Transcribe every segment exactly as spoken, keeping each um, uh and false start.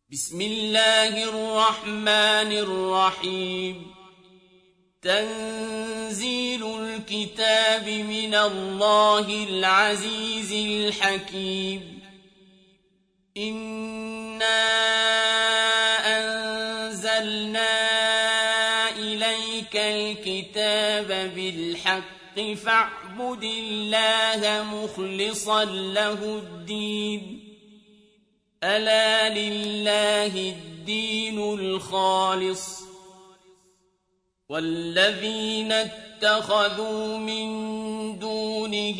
بسم الله الرحمن الرحيم تنزيل الكتاب من الله العزيز الحكيم إنا أنزلنا إليك الكتاب بالحق فاعبد الله مخلصا له الدين ألا لله الدين الخالص والذين اتخذوا من دونه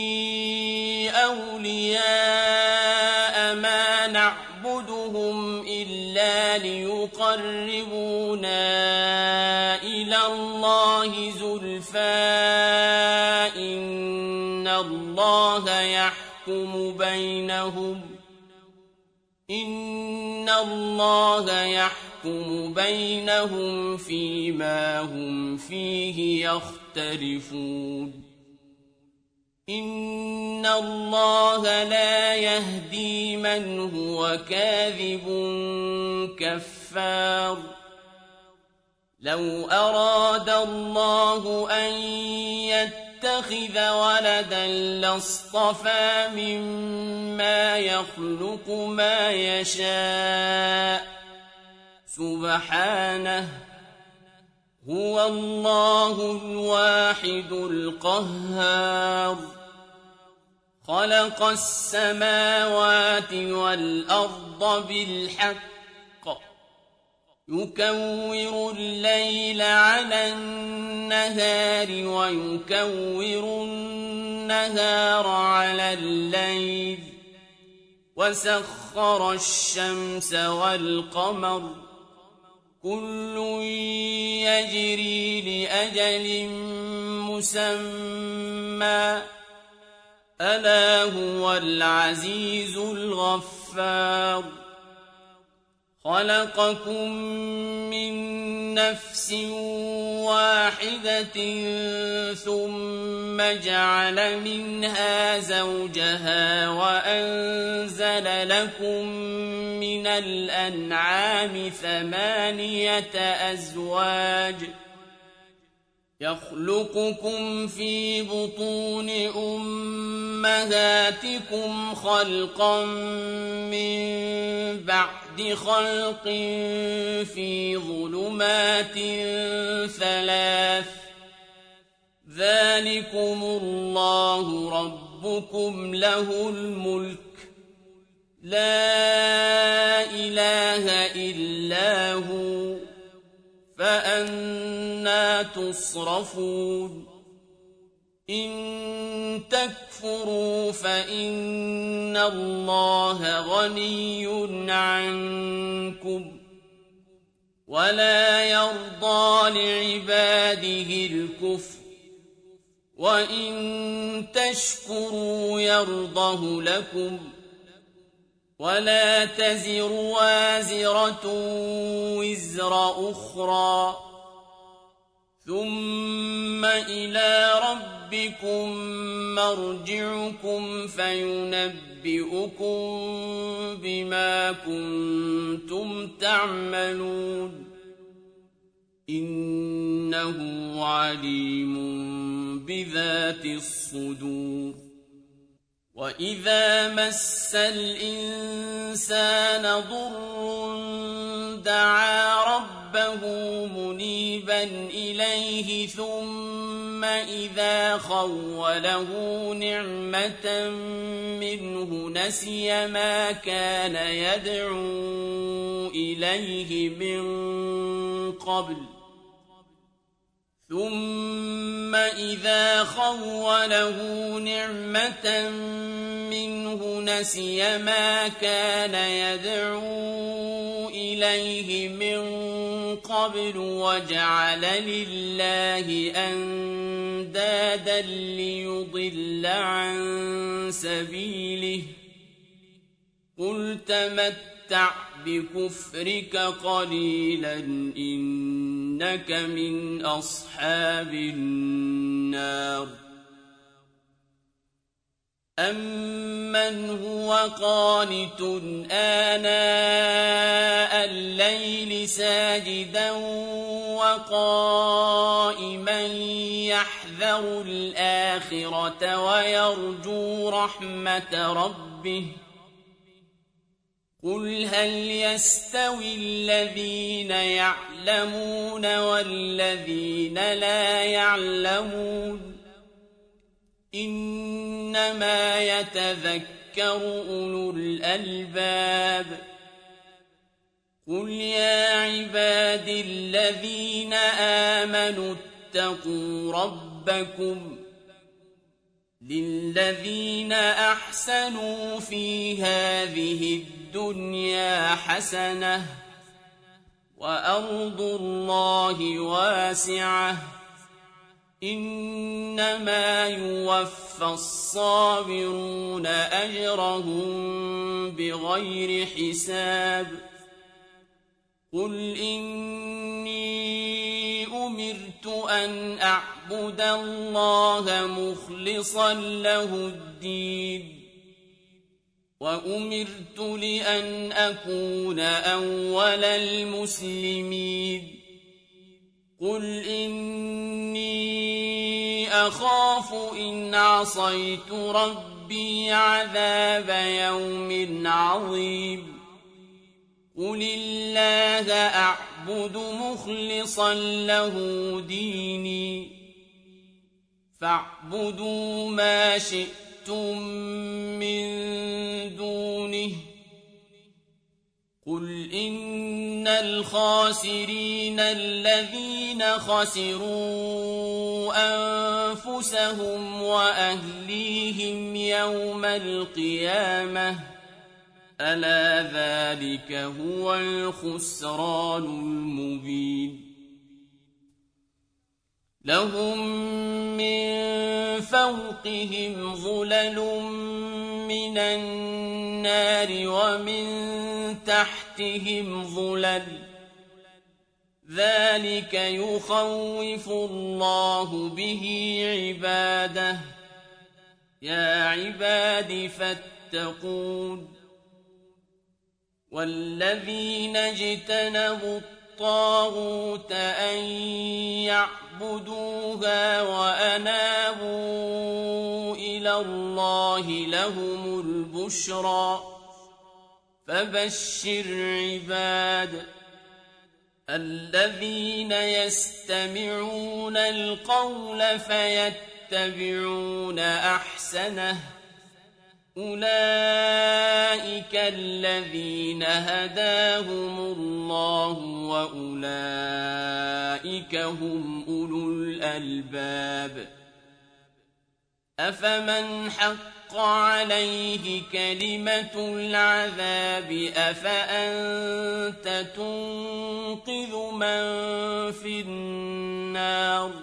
أولياء ما نعبدهم إلا ليقربونا إلى الله زلفى إن الله يحكم بينهم إن الله يحكم بينهم فيما هم فيه يختلفون إن الله لا يهدي من هو كاذب كفار لو أراد الله أن يتخذ ولدا لاصطفى مما يخلق ما يشاء سبحانه هو الله الواحد القهار خلق السماوات والأرض بالحق يكور الليل على النهار ويكور النهار على الليل وسخر الشمس والقمر كل يجري لأجل مسمى ألا هو العزيز الغفار خلقكم من نفس واحدة ثم جعل منها زوجها وأنزل لكم من الأنعام ثمانية أزواج يخلقكم في بطون أمهاتكم خلقا من بعد خلق في ظلمات ثلاث ذلكم الله ربكم له الملك لا إله إلا هو فأنى تصرفون إن تكفروا فإن الله غني عنكم ولا يرضى لعباده الكفر وإن تشكروا يرضه لكم ولا تزر وازرة وزر أخرى ثم إلى ربكم مرجعكم فينبئكم بما كنتم تعملون إنه عليم بذات الصدور وإذا مس الإنسان ضر دعا ربه منيبا إليه ثم إذا خوله نعمة منه نسي ما كان يدعو إليه من قبل ثم إذا خوله نعمة منه نسي ما كان يدعو إليه من قبل وجعل لله أندادا ليضل عن سبيله قل تمتع بكفرك قليلا إنك من أصحاب النار أَمَّنْ هُوَ قَانِتٌ آنَاءَ الليل ساجدا وقائما يحذر الآخرة ويرجو رحمة ربه قل هل يستوي الذين يعلمون والذين لا يعلمون إنما يتذكر أولو الألباب قل يا عباد الذين آمنوا اتقوا ربكم للذين أحسنوا في هذه الدنيا حسنة وأرض الله واسعة إنما يوفى الصابرون أجرهم بغير حساب قل إني أمرت أن أعبد الله مخلصا له الدين وأمرت لأن أكون أول المسلمين قل إني أخاف إن عصيت ربي عذاب يوم عظيم قل الله أعبد مخلصا له ديني فاعبدوا ما شئتم من دونه قل إن الخاسرين الذين خسروا أنفسهم وأهليهم يوم القيامة ألا ذلك هو الخسران المبين لهم من فوقهم ظلل من النار ومن تحتهم ظلل ذلك يخوف الله به عباده يا عباد فاتقون والذين اجتنبوا الطاغوت أن يعبدوها وأنابوا إلى الله لهم البشرى فبشر عباد الذين يستمعون القول فيتبعون أحسنه أولئك الذين هداهم الله وأولئك هم أولو الألباب أفمن حق عليه كلمة العذاب أفأنت تنقذ من في النار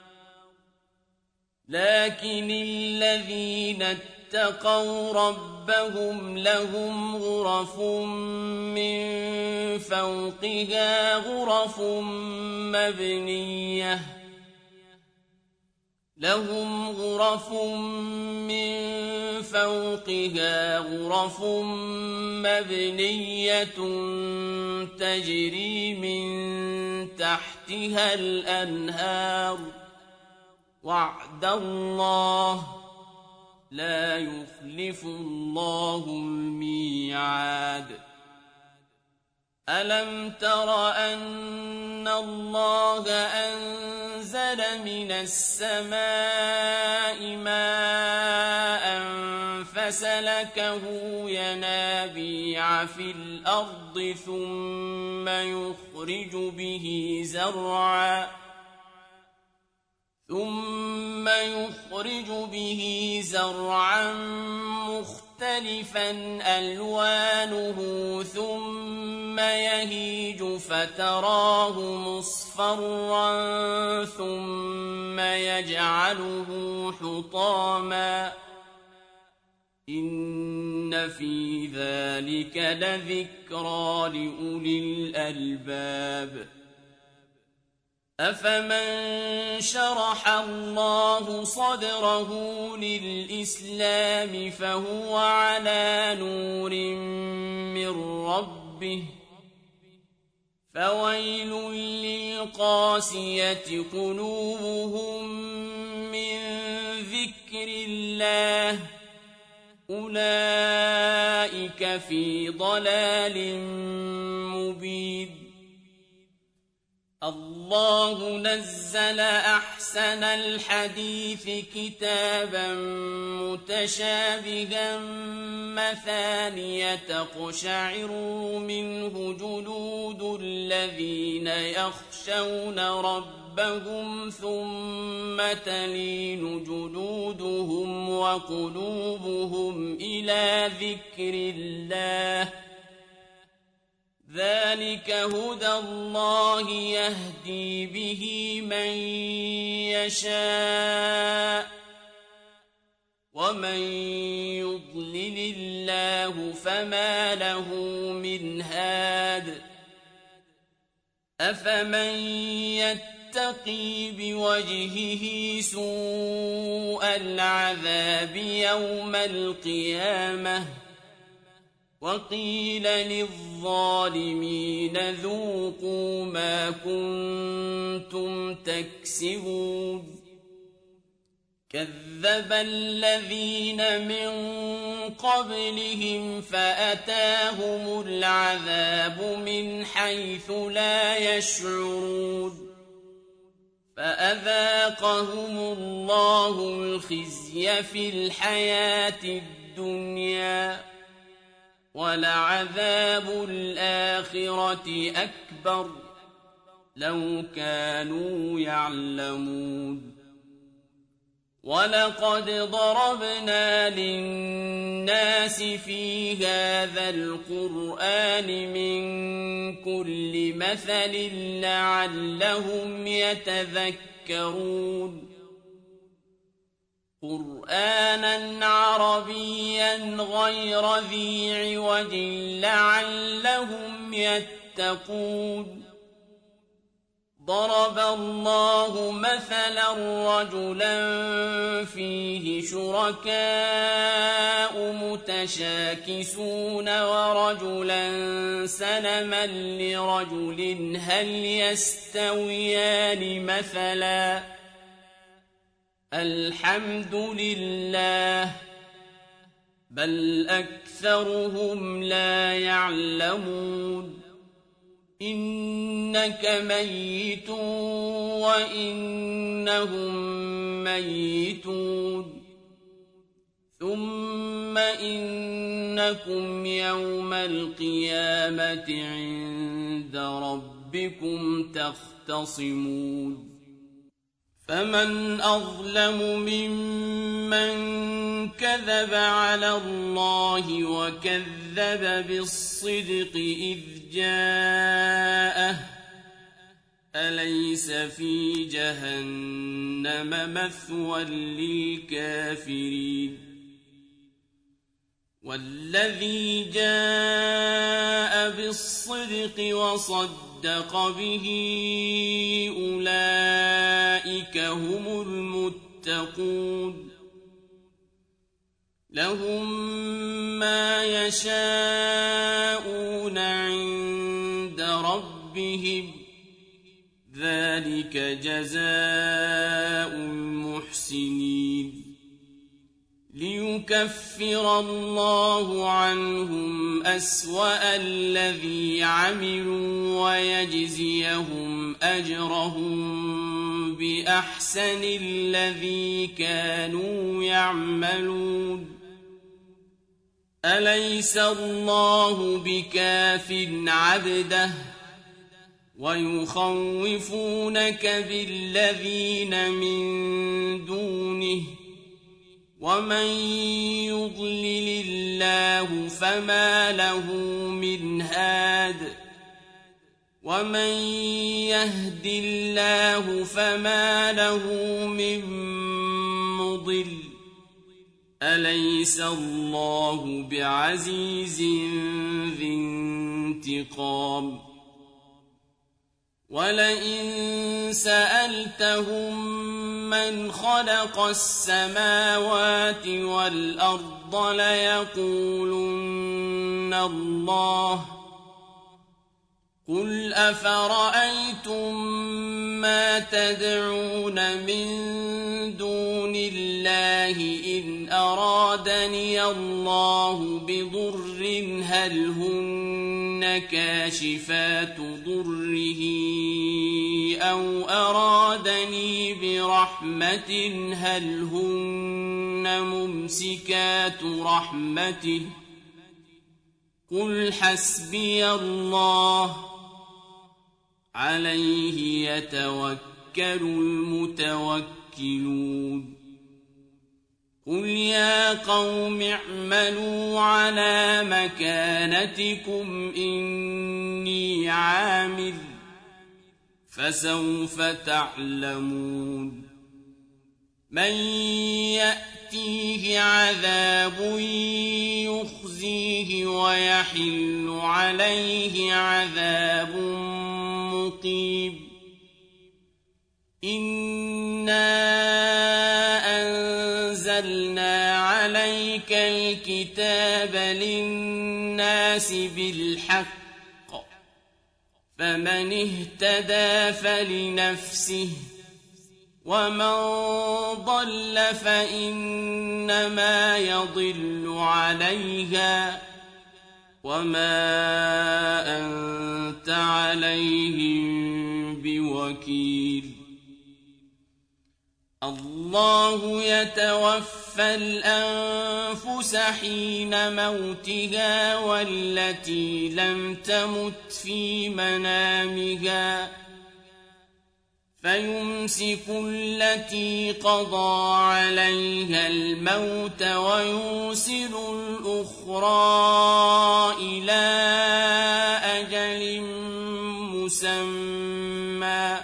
لكن الذين اتقوا ربهم لهم غرف من فوقها غرف مبنية لهم غرف من فوقها غرف مبنية تجري من تحتها الأنهار وعد الله لا يخلف الله الميعاد ألم تر أن الله أنزل من السماء ماء فسلكه ينابيع في الأرض ثم يخرج به زرعا ثم يخرج به زرعا مختلفا ألوانه ثم يهيج فتراه مصفرا ثم يجعله حطاما إن في ذلك لذكرى لأولي الألباب أفمن شرح الله صدره للإسلام فهو على نور من ربه فويل للقاسية قلوبهم من ذكر الله أولئك في ضلال مبين الله نزل أحسن الحديث كتابا متشابها مثانية تقشعر منه جلود الذين يخشون ربهم ثم تلين جلودهم وقلوبهم إلى ذكر الله ذلك هدى الله يهدي به من يشاء ومن يضلل الله فما له من هاد أفمن يتقي بوجهه سوء العذاب يوم القيامة وقيل للظالمين ذوقوا ما كنتم تكسبون كذب الذين من قبلهم فأتاهم العذاب من حيث لا يشعرون فأذاقهم الله الخزي في الحياة الدنيا ولعذاب الآخرة أكبر لو كانوا يعلمون ولقد ضربنا للناس في هذا القرآن من كل مثل لعلهم يتذكرون قرآنا عربيا غير ذي عوج لعلهم يتقون ضرب الله مثلا رجلا فيه شركاء متشاكسون ورجلا سلما لرجل هل يستويان مثلا الحمد لله بل أكثرهم لا يعلمون إنك ميت وإنهم ميتون ثم إنكم يوم القيامة عند ربكم تختصمون فمن أظلم ممن كذب على الله وكذب بالصدق إذ جاءه أليس في جهنم مثوى للكافرين والذي جاء بالصدق وصدق به أولئك هم المتقون لهم ما يشاءون عند ربهم ذلك جزاء المحسنين ليكفر الله عنهم أسوأ الذي عملوا ويجزيهم أجرهم بأحسن الذي كانوا يعملون أليس الله بكاف عبده ويخوفونك بالذين من دونه ومن يضلل الله فما له من هاد ومن يهد الله فما له من مضل أليس الله بعزيز ذي انتقام ولئن سألتهم من خلق السماوات والأرض ليقولن الله قل أفرأيتم ما تدعون من دون الله إن أرادني الله بضر هل هن كاشفات ضره أو أرادني برحمة هل هن ممسكات رحمته قل حسبي الله عليه يتوكل المتوكلون قل يا قوم اعملوا على مكانتكم إني عامل فسوف تعلمون من يأتيه عذاب يخزيه ويحل عليه عذاب مقيم إنا أنزلنا عليك الكتاب للناس بالحق فمن اهتدى فلنفسه ومن ضل فإنما يضل عليها وما أنت عليهم بوكيل الله يتوفى الأنفس حين موتها والتي لم تمت في منامها فيمسك التي قضى عليها الموت ويرسل الأخرى إلى أجل مسمى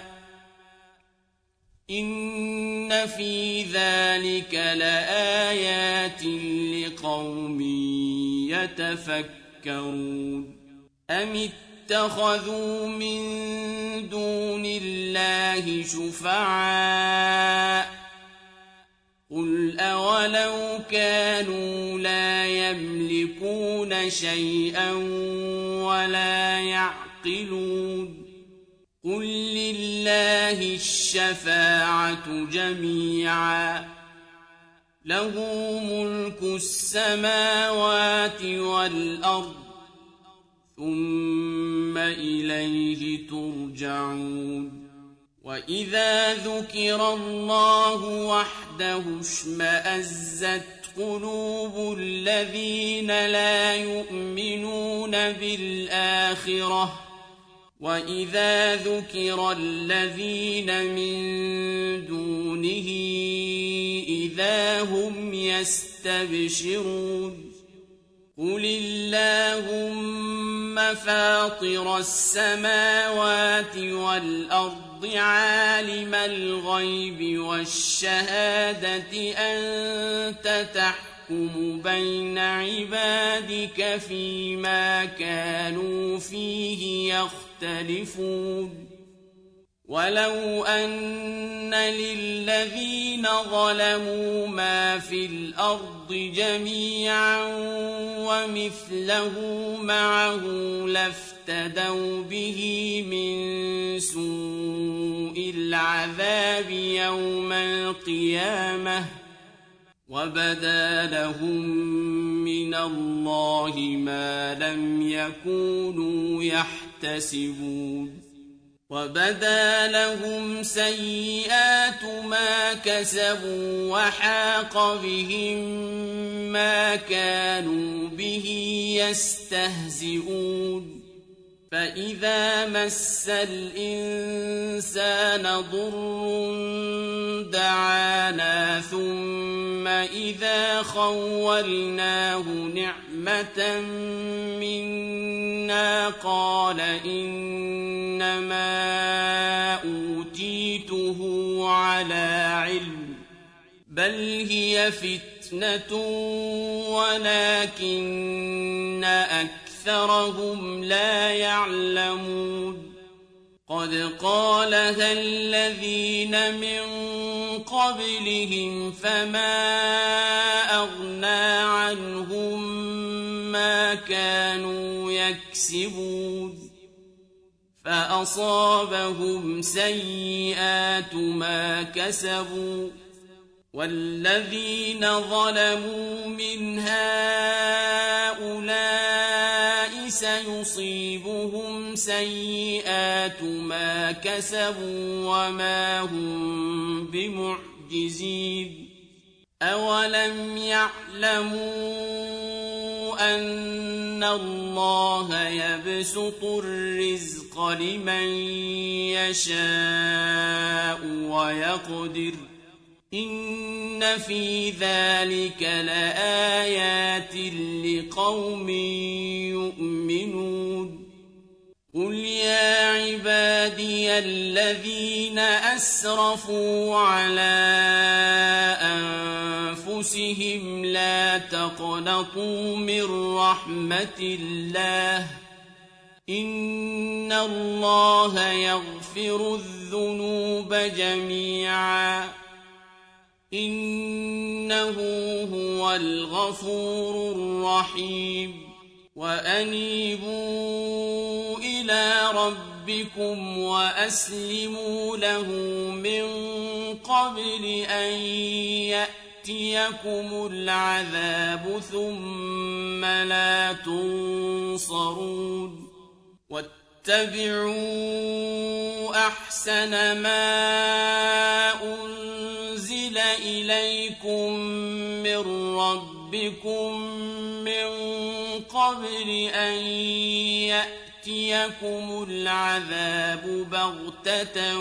إن في ذلك لآيات لقوم يتفكرون أم اتخذوا من دون الله شفعاء قل أولو كانوا لا يملكون شيئا ولا يعقلون قل لله الشفاعة جميعا له ملك السماوات والأرض ثم إليه ترجعون وإذا ذكر الله وحده اشمأزت قلوب الذين لا يؤمنون بالآخرة وإذا ذكر الذين من دونه إذا هم يستبشرون قل اللهم فاطر السماوات والأرض عالم الغيب والشهادة أنت تحكم بين عبادك فيما كانوا فيه يختلفون ولو أن للذين ظلموا ما في الأرض جميعا ومثله معه لافتدوا به من سوء العذاب يوم القيامة وبدا لهم من الله ما لم يكونوا يحتسبون وبدا لهم سيئات ما كسبوا وحاق بهم ما كانوا به يستهزئون فإذا مس الإنسان ضر دعانا ثم إذا خولناه نعمة منا قال إنما أوتيته على علم بل هي فتنة ولكن أكثرهم لا يعلمون قد قالها الذين من قبلهم فما أغنى عنهم ما كانوا يكسبون فأصابهم سيئات ما كسبوا والذين ظلموا من هؤلاء سيصيبهم سيئات ما كسبوا وما هم بمعجزين أولم يعلموا أن الله يبسط الرزق لمن يشاء ويقدر إن في ذلك لآيات لقوم يؤمنون قل يا عبادي الذين أسرفوا على أنفسهم لا تقنطوا من رحمة الله إن الله يغفر الذنوب جميعا إنه هو الغفور الرحيم وأنيبوا إلى ربكم وأسلموا له من قبل أن يأتيكم العذاب ثم لا تنصرون واتبعوا أحسن ما أنزل إليكم من ربكم من قبل أن يأتيكم العذاب بغتة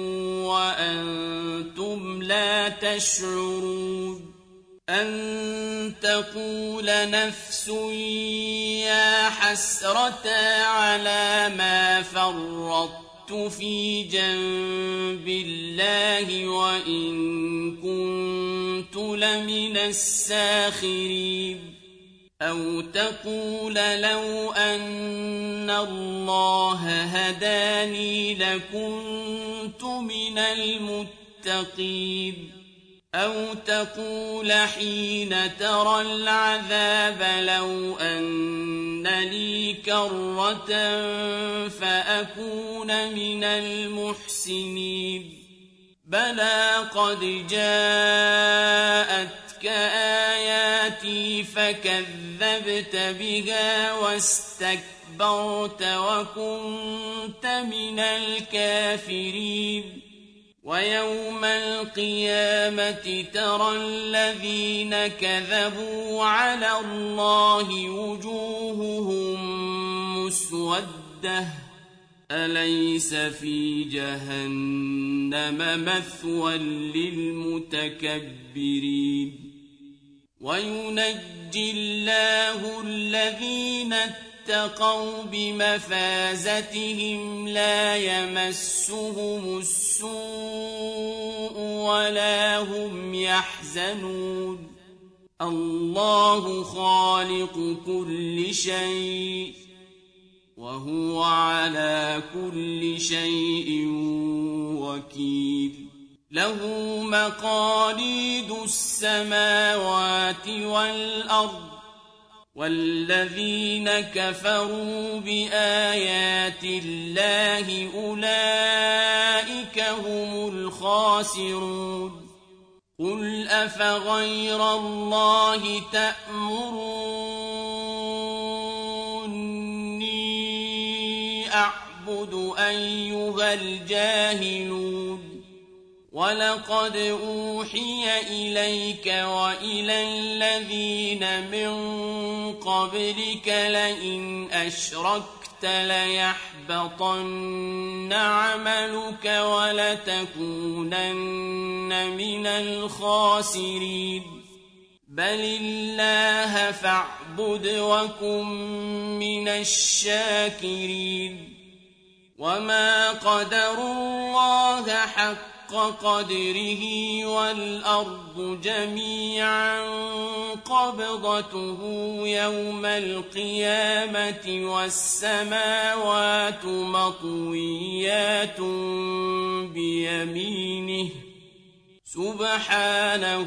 وأنتم لا تشعرون أن تقول نفس يا حسرة على ما فرطت في جنب الله وإن كنت لمن الساخرين أو تقول لو أن الله هداني لكنت من المتقين أو تقول حين ترى العذاب لو أن لي كرة فأكون من المحسنين بلى قد جاءتك آياتي فكذبت بها واستكبرت وكنت من الكافرين ويوم القيامة ترى الذين كذبوا على الله وجوههم مسودة أليس في جهنم مثوى للمتكبرين وينجي الله الذين اتقوا بمفازتهم لا يمسهم السوء ولا هم يحزنون الله خالق كل شيء وهو على كل شيء وكيل له مقاليد السماوات والأرض والذين كفروا بآيات الله أولئك هم الخاسرون قل أفغير الله تأمروني أعبد أيها الجاهلون ولقد أوحي إليك وإلى الذين من قبلك لئن أشركت ليحبطن عملك ولتكونن من الخاسرين بل الله فاعبد وكن من الشاكرين وما قدروا الله حق قدره والأرض جميعا قبضته يوم القيامة والسماوات مطويات بيمينه سبحانه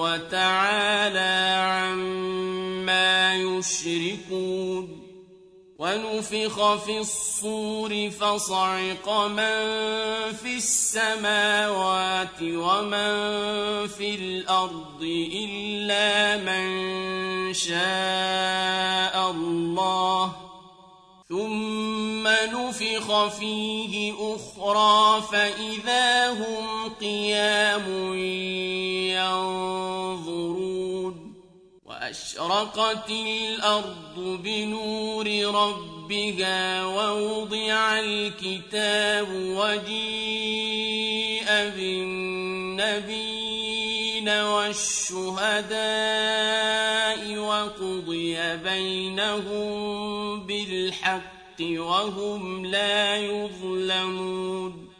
وتعالى عما يشركون ونفخ في الصور فصعق من في السماوات ومن في الأرض إلا من شاء الله ثم نفخ فيه أخرى فإذا هم قيام ينظرون وأشرقت الأرض بنور ربها ووضع الكتاب وجيء بالنبيين والشهداء وقضي بينهم بالحق وهم لا يظلمون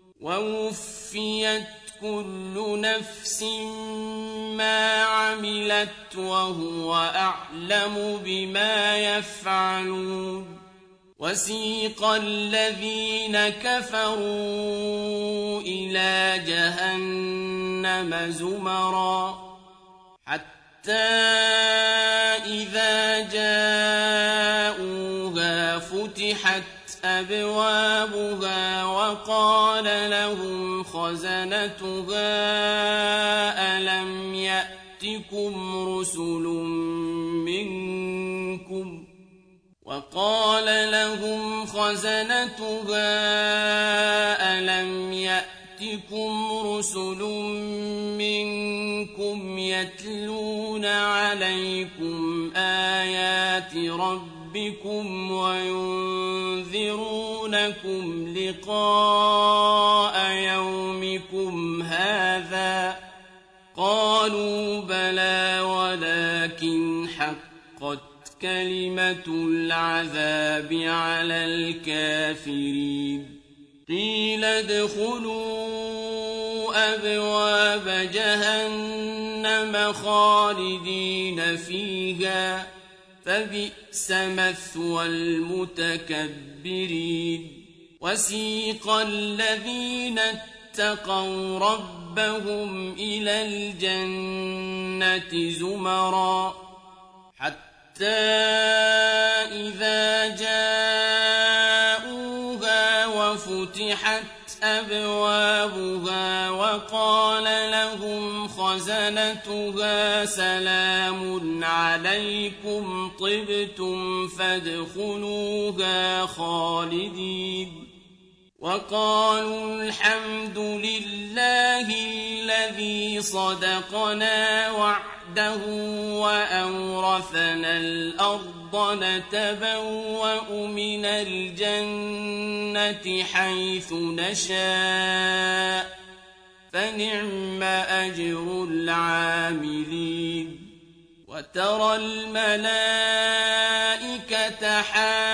ووفيت كل نفس ما عملت وهو أعلم بما يفعلون وسيق الذين كفروا إلى جهنم زمرا حتى إذا جاءوها فتحت أبوابها وقال لهم خزنتها ألم يأتكم رسل منكم وقال لهم خزنتها ألم يأتكم رسل منكم يتلون عليكم آيات ربكم وينذرونكم لقاء يومكم هذا قالوا بلى ولكن حقت كلمة العذاب على الكافرين قيل ادخلوا أبواب جهنم خالدين فيها فبئس مثوى المتكبرين وسيق الذين اتقوا ربهم إلى الجنة زمرا حتى إذا جاءوها وفتحت أبوابها وقال لهم خزنتها سلام عليكم طبتم فادخلوها خالدين وقالوا الحمد لله الذي صدقنا وعده وأورثنا الأرض نتبوأ من الجنة حيث نشاء فنعم أجر العاملين وترى الملائكة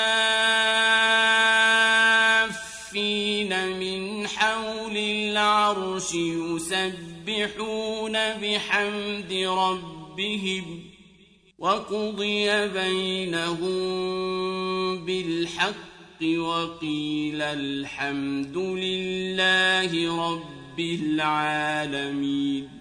حافين من حول العرش يسبحون بحمد ربهم وقضي بينهم بالحق وقيل الحمد لله رب العالمين